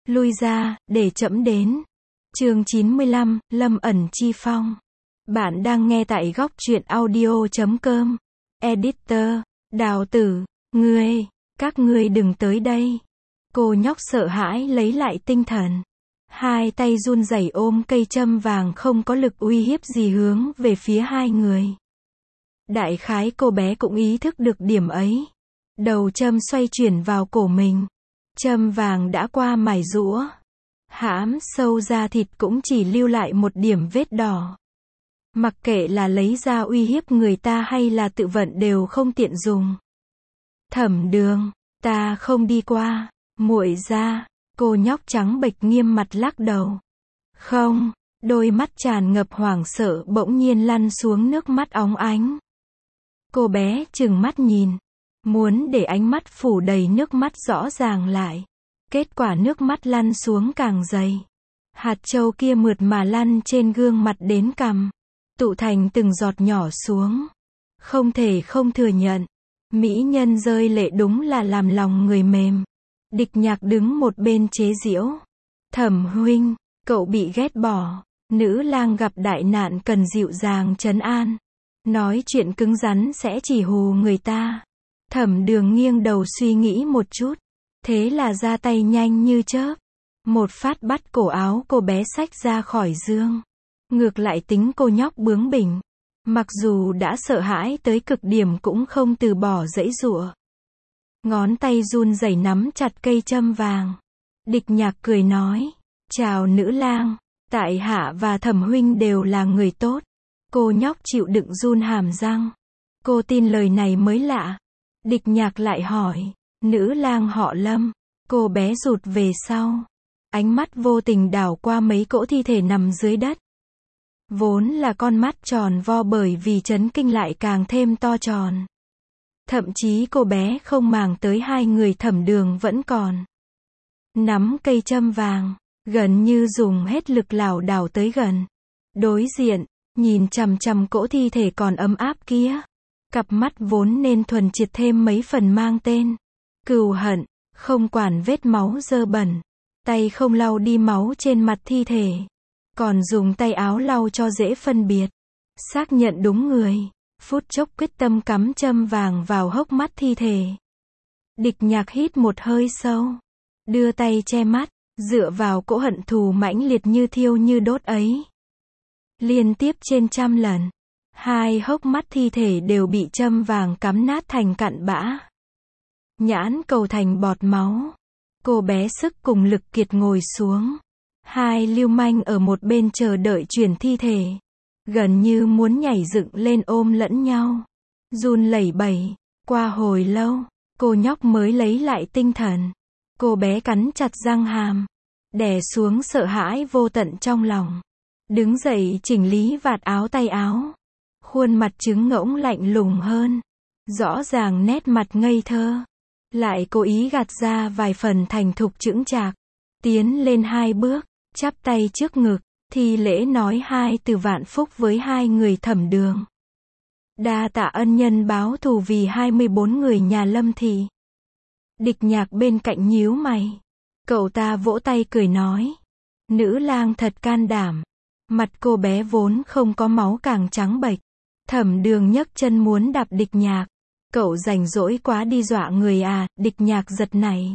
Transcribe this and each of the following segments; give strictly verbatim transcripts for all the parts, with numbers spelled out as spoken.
Lui ra, để trẫm đến. Chương chín mươi lăm, Lâm ẩn chi phong. Bạn đang nghe tại góc truyện audio chấm com. Editor, Đào Tử, ngươi, các ngươi đừng tới đây. Cô nhóc sợ hãi lấy lại tinh thần. Hai tay run rẩy ôm cây châm vàng không có lực uy hiếp gì hướng về phía hai người. Đại khái cô bé cũng ý thức được điểm ấy. Đầu châm xoay chuyển vào cổ mình. Châm vàng đã qua mài rũa. Hãm sâu da thịt cũng chỉ lưu lại một điểm vết đỏ. Mặc kệ là lấy ra uy hiếp người ta hay là tự vận đều không tiện dùng. Thẩm Đường, ta không đi qua. Muội ra, cô nhóc trắng bệch nghiêm mặt lắc đầu. Không, đôi mắt tràn ngập hoảng sợ bỗng nhiên lăn xuống nước mắt óng ánh. Cô bé trừng mắt nhìn, muốn để ánh mắt phủ đầy nước mắt rõ ràng lại. Kết quả nước mắt lăn xuống càng dày. Hạt châu kia mượt mà lăn trên gương mặt đến cằm, tụ thành từng giọt nhỏ xuống. Không thể không thừa nhận, mỹ nhân rơi lệ đúng là làm lòng người mềm. Địch Nhạc đứng một bên chế giễu. Thẩm huynh, cậu bị ghét bỏ. Nữ lang gặp đại nạn cần dịu dàng trấn an. Nói chuyện cứng rắn sẽ chỉ hù người ta. Thẩm Đường nghiêng đầu suy nghĩ một chút. Thế là ra tay nhanh như chớp. Một phát bắt cổ áo cô bé xách ra khỏi giường. Ngược lại tính cô nhóc bướng bỉnh. Mặc dù đã sợ hãi tới cực điểm cũng không từ bỏ giãy giụa. Ngón tay run rẩy nắm chặt cây châm vàng. Địch Nhạc cười nói. Chào nữ lang. Tại hạ và Thẩm huynh đều là người tốt. Cô nhóc chịu đựng run hàm răng. Cô tin lời này mới lạ. Địch Nhạc lại hỏi. Nữ lang họ Lâm. Cô bé rụt về sau. Ánh mắt vô tình đảo qua mấy cỗ thi thể nằm dưới đất. Vốn là con mắt tròn vo bởi vì chấn kinh lại càng thêm to tròn. Thậm chí cô bé không màng tới hai người Thẩm Đường vẫn còn. Nắm cây châm vàng, gần như dùng hết lực lảo đảo tới gần. Đối diện, nhìn chằm chằm cỗ thi thể còn ấm áp kia. Cặp mắt vốn nên thuần triệt thêm mấy phần mang tên. Cừu hận, không quản vết máu dơ bẩn. Tay không lau đi máu trên mặt thi thể. Còn dùng tay áo lau cho dễ phân biệt. Xác nhận đúng người. Phút chốc quyết tâm cắm châm vàng vào hốc mắt thi thể. Địch Nhạc hít một hơi sâu. Đưa tay che mắt, dựa vào cỗ hận thù mãnh liệt như thiêu như đốt ấy. Liên tiếp trên trăm lần. Hai hốc mắt thi thể đều bị châm vàng cắm nát thành cặn bã. Nhãn cầu thành bọt máu. Cô bé sức cùng lực kiệt ngồi xuống. Hai lưu manh ở một bên chờ đợi chuyển thi thể. Gần như muốn nhảy dựng lên ôm lẫn nhau. Run lẩy bẩy. Qua hồi lâu, cô nhóc mới lấy lại tinh thần. Cô bé cắn chặt răng hàm. Đè xuống sợ hãi vô tận trong lòng. Đứng dậy chỉnh lý vạt áo tay áo. Khuôn mặt trứng ngỗng lạnh lùng hơn. Rõ ràng nét mặt ngây thơ. Lại cố ý gạt ra vài phần thành thục chững chạc. Tiến lên hai bước, chắp tay trước ngực. Thi lễ nói hai từ vạn phúc với hai người Thẩm Đường. Đa tạ ân nhân báo thù vì hai mươi bốn người nhà Lâm thị. Địch Nhạc bên cạnh nhíu mày. Cậu ta vỗ tay cười nói. Nữ lang thật can đảm. Mặt cô bé vốn không có máu càng trắng bệch. Thẩm Đường nhấc chân muốn đạp Địch Nhạc. Cậu rảnh rỗi quá đi dọa người à, Địch Nhạc giật nảy.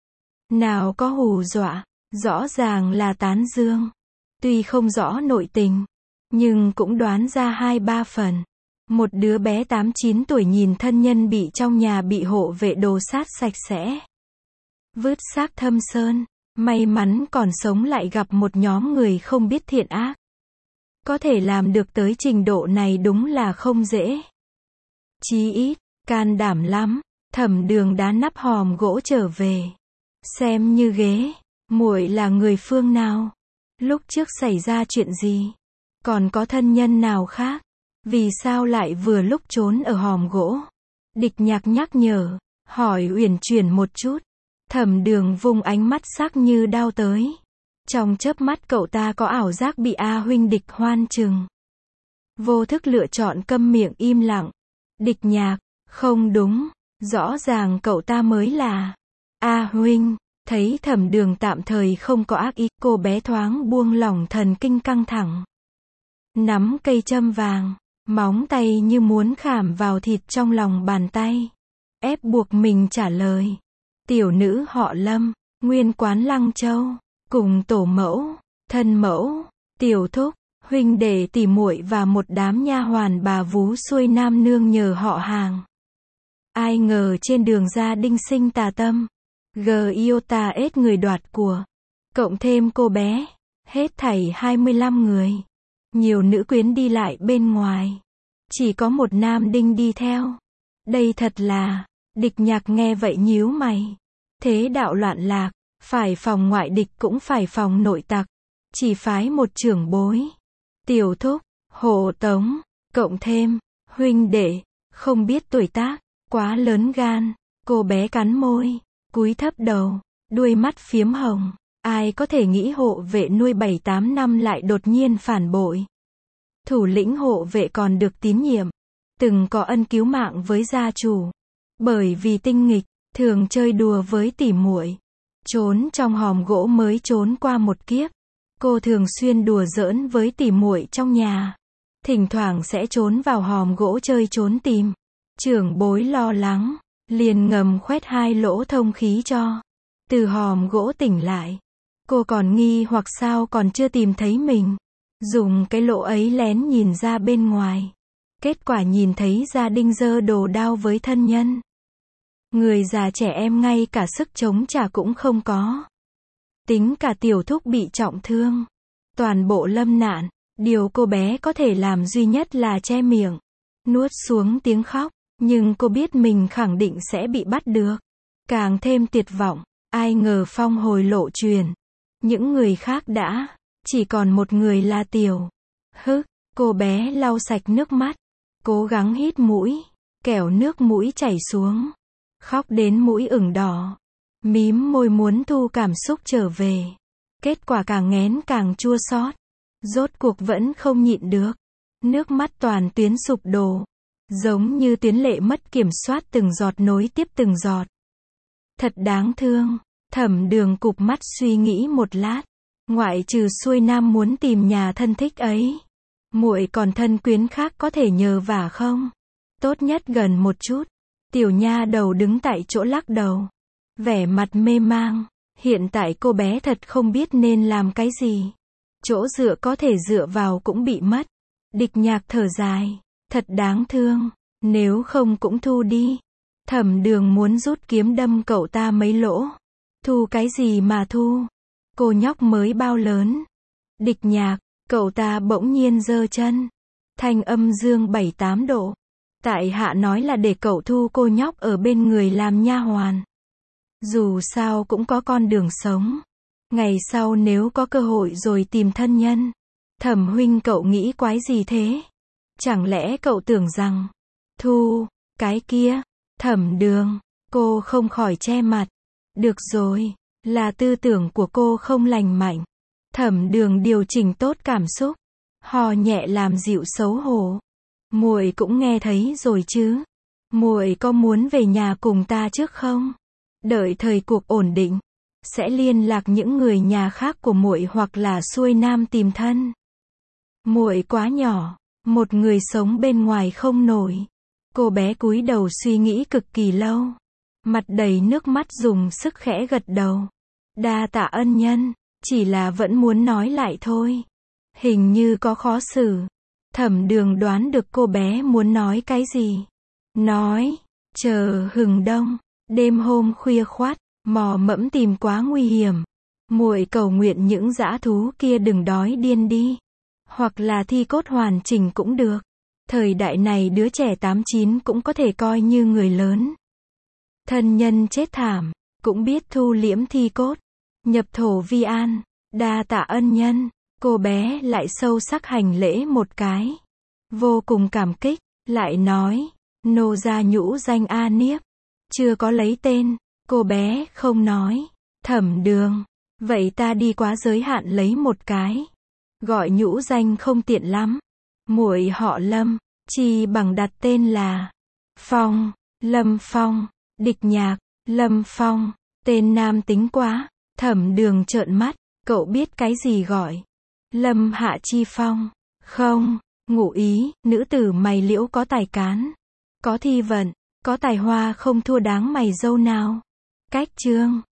Nào có hù dọa, rõ ràng là tán dương. Tuy không rõ nội tình, nhưng cũng đoán ra hai ba phần. Một đứa bé tám chín tuổi nhìn thân nhân bị trong nhà bị hộ vệ đồ sát sạch sẽ. Vứt xác thâm sơn, may mắn còn sống lại gặp một nhóm người không biết thiện ác. Có thể làm được tới trình độ này đúng là không dễ. Chí ít, can đảm lắm. Thẩm Đường đá nắp hòm gỗ trở về. Xem như ghế, muội là người phương nào? Lúc trước xảy ra chuyện gì? Còn có thân nhân nào khác? Vì sao lại vừa lúc trốn ở hòm gỗ? Địch Nhạc nhắc nhở, hỏi uyển chuyển một chút. Thẩm Đường vung ánh mắt sắc như đao tới. Trong chớp mắt cậu ta có ảo giác bị A huynh Địch Hoan chừng. Vô thức lựa chọn câm miệng im lặng. Địch Nhạc, không đúng, rõ ràng cậu ta mới là A huynh. Thấy Thẩm Đường tạm thời không có ác ý, cô bé thoáng buông lỏng thần kinh căng thẳng. Nắm cây châm vàng, móng tay như muốn khảm vào thịt trong lòng bàn tay. Ép buộc mình trả lời. Tiểu nữ họ Lâm, nguyên quán Lăng Châu, cùng tổ mẫu, thân mẫu, tiểu thúc, huynh đệ tỉ muội và một đám nha hoàn bà vú xuôi nam nương nhờ họ hàng. Ai ngờ trên đường ra đinh sinh tà tâm. G iota ết người đoạt của. Cộng thêm cô bé. Hết thảy hai mươi lăm người. Nhiều nữ quyến đi lại bên ngoài. Chỉ có một nam đinh đi theo. Đây thật là. Địch Nhạc nghe vậy nhíu mày. Thế đạo loạn lạc. Phải phòng ngoại địch cũng phải phòng nội tặc. Chỉ phái một trưởng bối. Tiểu thúc, hộ tống. Cộng thêm. Huynh đệ. Không biết tuổi tác. Quá lớn gan. Cô bé cắn môi. Cúi thấp đầu. Đuôi mắt phiếm hồng. Ai có thể nghĩ hộ vệ nuôi bảy tám năm lại đột nhiên phản bội. Thủ lĩnh hộ vệ còn được tín nhiệm. Từng có ân cứu mạng với gia chủ. Bởi vì tinh nghịch, thường chơi đùa với tỉ muội. Trốn trong hòm gỗ mới trốn qua một kiếp. Cô thường xuyên đùa giỡn với tỉ muội trong nhà. Thỉnh thoảng sẽ trốn vào hòm gỗ chơi trốn tìm. Trưởng bối lo lắng, liền ngầm khoét hai lỗ thông khí cho. Từ hòm gỗ tỉnh lại. Cô còn nghi hoặc sao còn chưa tìm thấy mình. Dùng cái lỗ ấy lén nhìn ra bên ngoài. Kết quả nhìn thấy gia đình giơ đồ đao với thân nhân. Người già trẻ em ngay cả sức chống trả cũng không có. Tính cả tiểu thúc bị trọng thương. Toàn bộ lâm nạn. Điều cô bé có thể làm duy nhất là che miệng. Nuốt xuống tiếng khóc. Nhưng cô biết mình khẳng định sẽ bị bắt được. Càng thêm tuyệt vọng. Ai ngờ phong hồi lộ truyền. Những người khác đã. Chỉ còn một người là Tiểu Hức. Cô bé lau sạch nước mắt. Cố gắng hít mũi. Kẻo nước mũi chảy xuống. Khóc đến mũi ửng đỏ. Mím môi muốn thu cảm xúc trở về. Kết quả càng nghén càng chua xót. Rốt cuộc vẫn không nhịn được. Nước mắt toàn tuyến sụp đổ. Giống như tuyến lệ mất kiểm soát từng giọt nối tiếp từng giọt. Thật đáng thương. Thẩm Đường cụp mắt suy nghĩ một lát. Ngoại trừ xuôi nam muốn tìm nhà thân thích ấy. Muội còn thân quyến khác có thể nhờ vả không? Tốt nhất gần một chút. Tiểu nha đầu đứng tại chỗ lắc đầu. Vẻ mặt mê mang. Hiện tại cô bé thật không biết nên làm cái gì. Chỗ dựa có thể dựa vào cũng bị mất. Địch Nhạc thở dài. Thật đáng thương. Nếu không cũng thu đi. Thẩm Đường muốn rút kiếm đâm cậu ta mấy lỗ. Thu cái gì mà thu? Cô nhóc mới bao lớn. Địch Nhạc, cậu ta bỗng nhiên giơ chân. Thanh âm dương bảy tám độ. Tại hạ nói là để cậu thu cô nhóc ở bên người làm nha hoàn. Dù sao cũng có con đường sống. Ngày sau nếu có cơ hội rồi tìm thân nhân. Thẩm huynh cậu nghĩ quái gì thế? Chẳng lẽ cậu tưởng rằng thu cái kia? Thẩm Đường, cô không khỏi che mặt. Được rồi, là tư tưởng của cô không lành mạnh. Thẩm Đường điều chỉnh tốt cảm xúc, hò nhẹ làm dịu xấu hổ. Muội cũng nghe thấy rồi chứ? Muội có muốn về nhà cùng ta trước không? Đợi thời cuộc ổn định, sẽ liên lạc những người nhà khác của muội hoặc là xuôi nam tìm thân. Muội quá nhỏ, một người sống bên ngoài không nổi. Cô bé cúi đầu suy nghĩ cực kỳ lâu. Mặt đầy nước mắt dùng sức khẽ gật đầu. Đa tạ ân nhân, chỉ là vẫn muốn nói lại thôi. Hình như có khó xử. Thẩm Đường đoán được cô bé muốn nói cái gì. Nói, chờ hừng đông, đêm hôm khuya khoắt, mò mẫm tìm quá nguy hiểm. Muội cầu nguyện những dã thú kia đừng đói điên đi. Hoặc là thi cốt hoàn chỉnh cũng được. Thời đại này đứa trẻ tám chín cũng có thể coi như người lớn. Thân nhân chết thảm, cũng biết thu liễm thi cốt. Nhập thổ vi an, đa tạ ân nhân. Cô bé lại sâu sắc hành lễ một cái. Vô cùng cảm kích, lại nói, nô gia nhũ danh A Niếp. Chưa có lấy tên, cô bé không nói. Thẩm Đường, vậy ta đi quá giới hạn lấy một cái. Gọi nhũ danh không tiện lắm. Muội họ Lâm, chi bằng đặt tên là Phong, Lâm Phong. Địch Nhạc, Lâm Phong. Tên nam tính quá. Thẩm Đường trợn mắt. Cậu biết cái gì gọi Lâm Hạ Chi Phong? Không. Ngụ ý, nữ tử mày liễu có tài cán, có thi vận, có tài hoa không thua đáng mày dâu nào. Cách chương